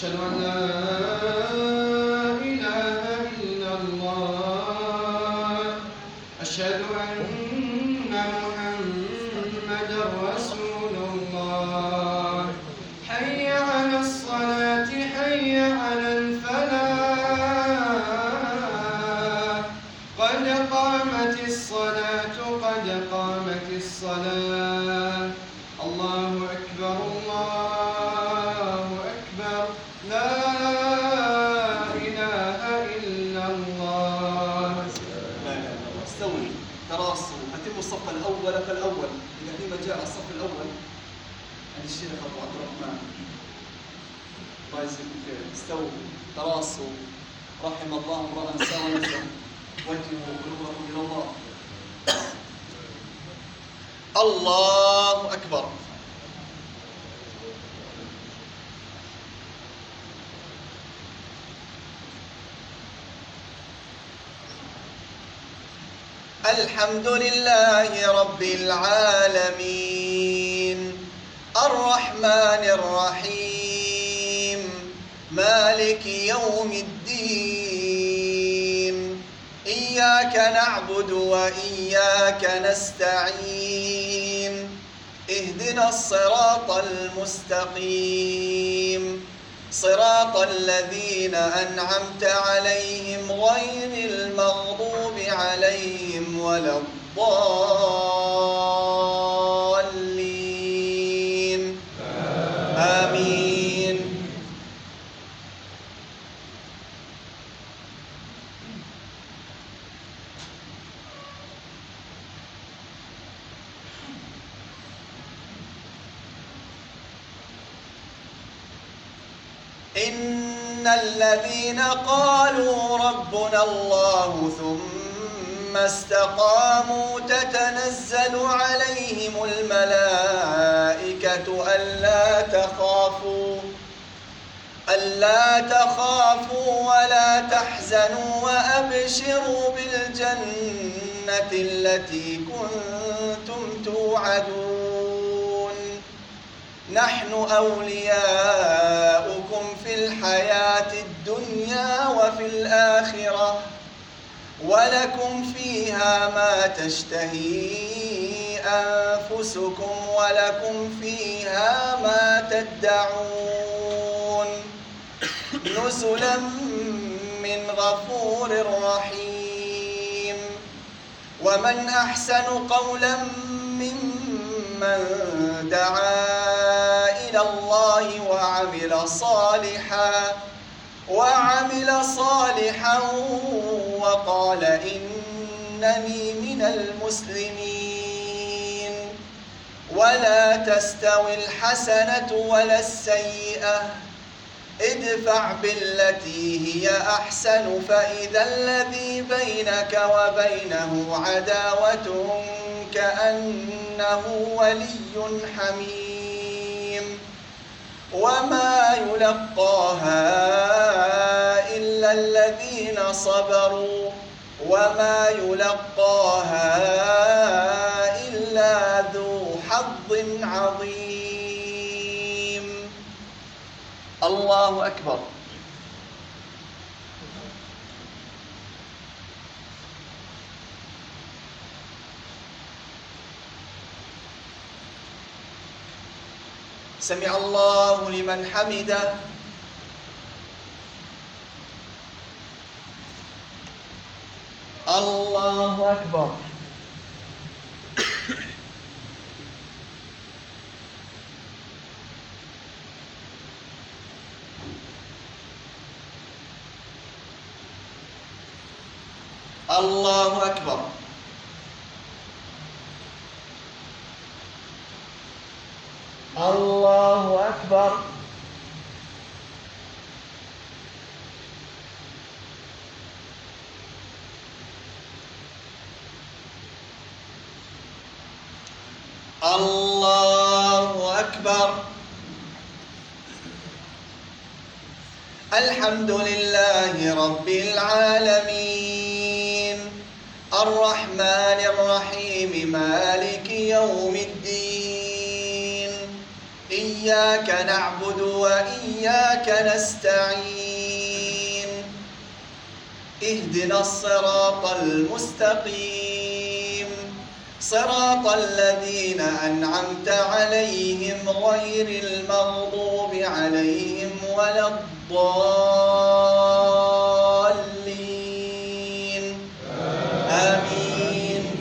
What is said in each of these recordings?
أشهد أن لا إله إلا الله أشهد أن محمدا رسول الله حي على الصلاة حي على الفلاح قد قامت الصلاة قد قامت الصلاة الله أكبر الله أكبر لا إله إلا الله. لا إله إلا الله. استووا تراصوا أتموا الصف الأول فالأول. إذا فيما جاء الصف الأول عند الشيخ أبو عبد الرحمن الله يجزيكم خير. استووا تراصوا رحم الله امرأ سوى نفسه وجهوا قلوبكم إلى الله. الله أكبر. الحمد لله رب العالمين الرحمن الرحيم مالك يوم الدين إياك نعبد وإياك نستعين اهدنا الصراط المستقيم صراط الذين أنعمت عليهم غير المغضوب عليهم ولا الضالين آمين. إن الذين قالوا ربنا الله ثم استقاموا تتنزل عليهم الملائكة ألا تخافوا ولا تحزنوا وأبشروا بالجنة التي كنتم توعدون نحن أولياؤكم في الحياة الدنيا وفي الآخرة ولكم فيها ما تشتهي أنفسكم ولكم فيها ما تدعون نزلا من غفور رحيم. ومن أحسن قولا ممن دعا إلى الله وعمل صالحا وقال إنني من المسلمين. ولا تستوي الحسنة ولا السيئة ادفع بالتي هي أحسن فإذا الذي بينك وبينه عداوة كأنه ولي حميم. وما يلقاها إلا الذين صبروا وما يلقاها إلا ذو حظ عظيم. الله أكبر. سمع الله لمن حمده. الله أكبر. الله أكبر. الله أكبر. الله أكبر. الحمد لله رب العالمين الرحمن الرحيم مالك يوم الدين إياك إياك نعبد وإياك نستعين اهدنا الصراط المستقيم صراط الذين أنعمت عليهم غير المغضوب عليهم ولا الضالين آمين.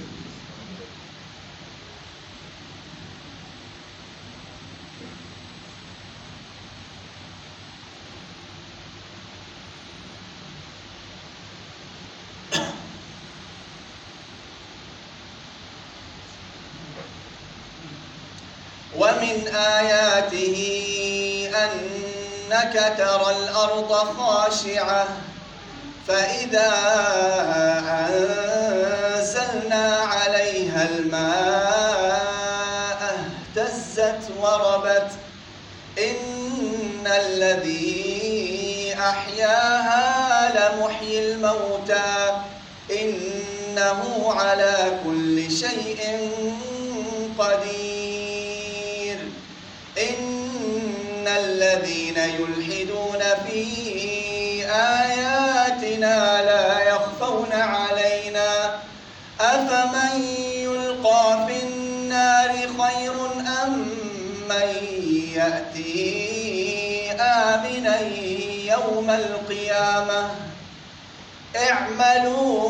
ومن آياته أنك ترى الأرض خاشعة فإذا أنزلنا عليها الماء اهتزت وربت إن الذي أحياها لمحيي الموتى إنه على كل شيء قدير. إن الذين يلحدون في آياتنا لا يخفون علينا أفمن يلقى في النار خير أم من يأتي آمنا يوم القيامة اعملوا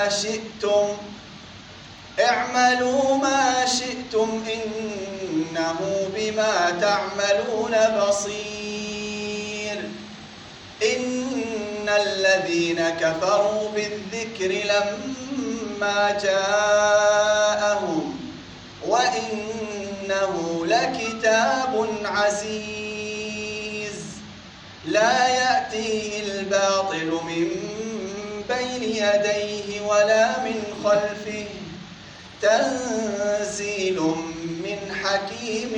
ما شئتم إنه بما تعملون بصير. إن الذين كفروا بالذكر لما جاءهم وإنه لكتاب عزيز لا يأتيه الباطل من بين يديه ولا من خلفه تنزيل من حكيم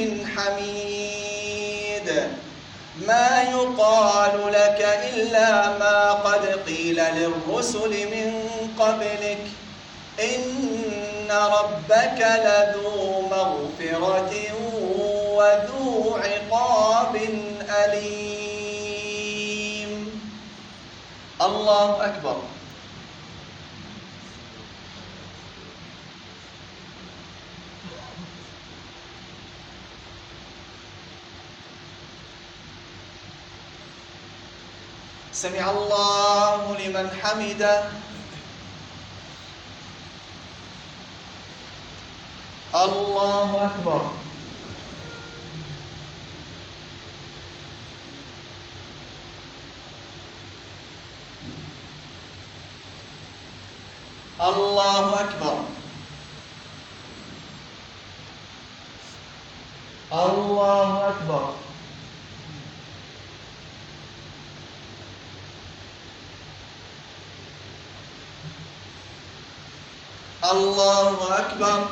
حميد. ما يقال لك إلا ما قد قيل للرسل من قبلك إن ربك لذو مغفرة وذو عقاب أليم. الله أكبر. سمع الله لمن حمده. الله أكبر. الله أكبر. الله أكبر. الله أكبر.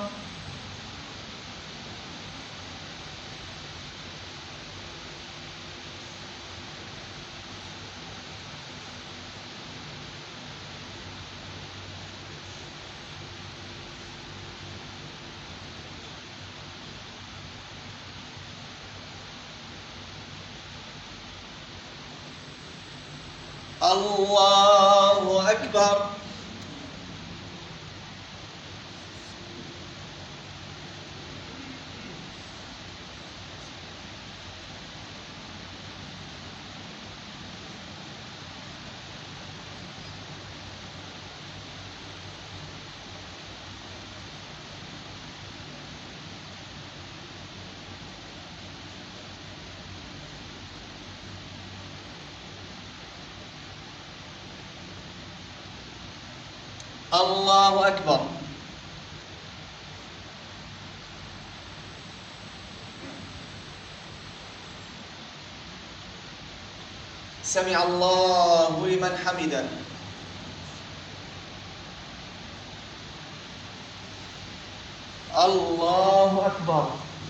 الله أكبر. الله أكبر. سمع الله لمن حمده. الله أكبر.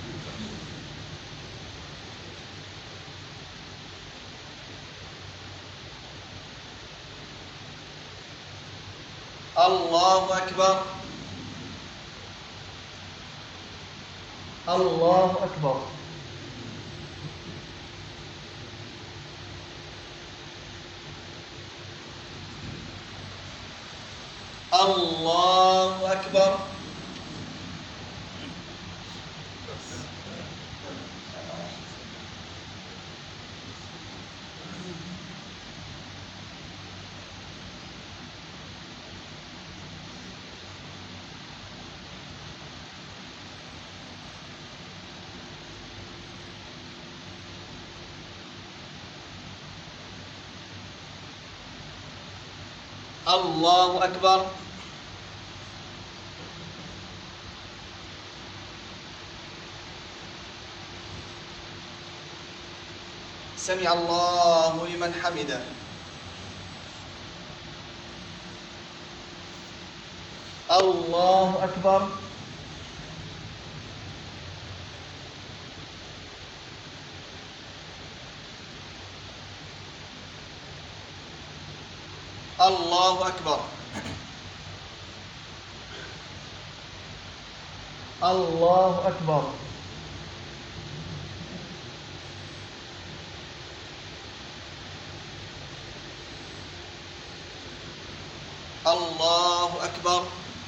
الله أكبر. الله أكبر. الله أكبر. الله أكبر. سمع الله لمن حمده. الله أكبر. الله أكبر. الله أكبر. الله أكبر.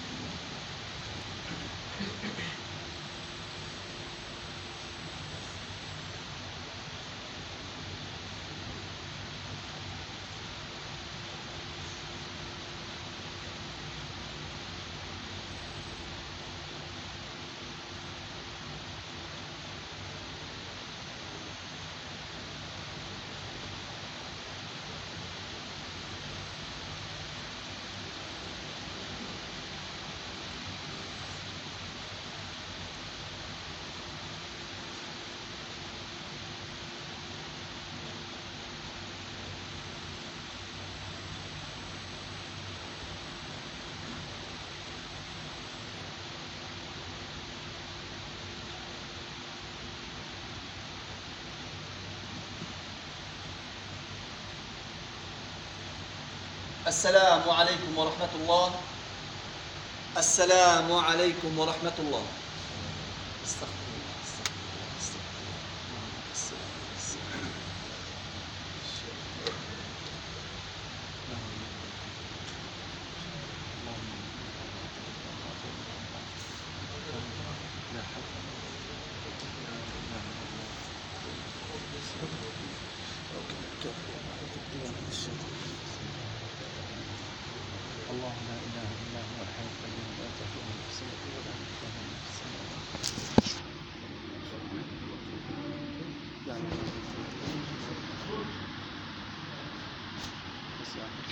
السلام عليكم ورحمة الله. السلام عليكم ورحمة الله. استغفر الله. الله لا إله إلا هو الحي القيوم لا تأخذه سنة ولا نوم له ما في السماوات.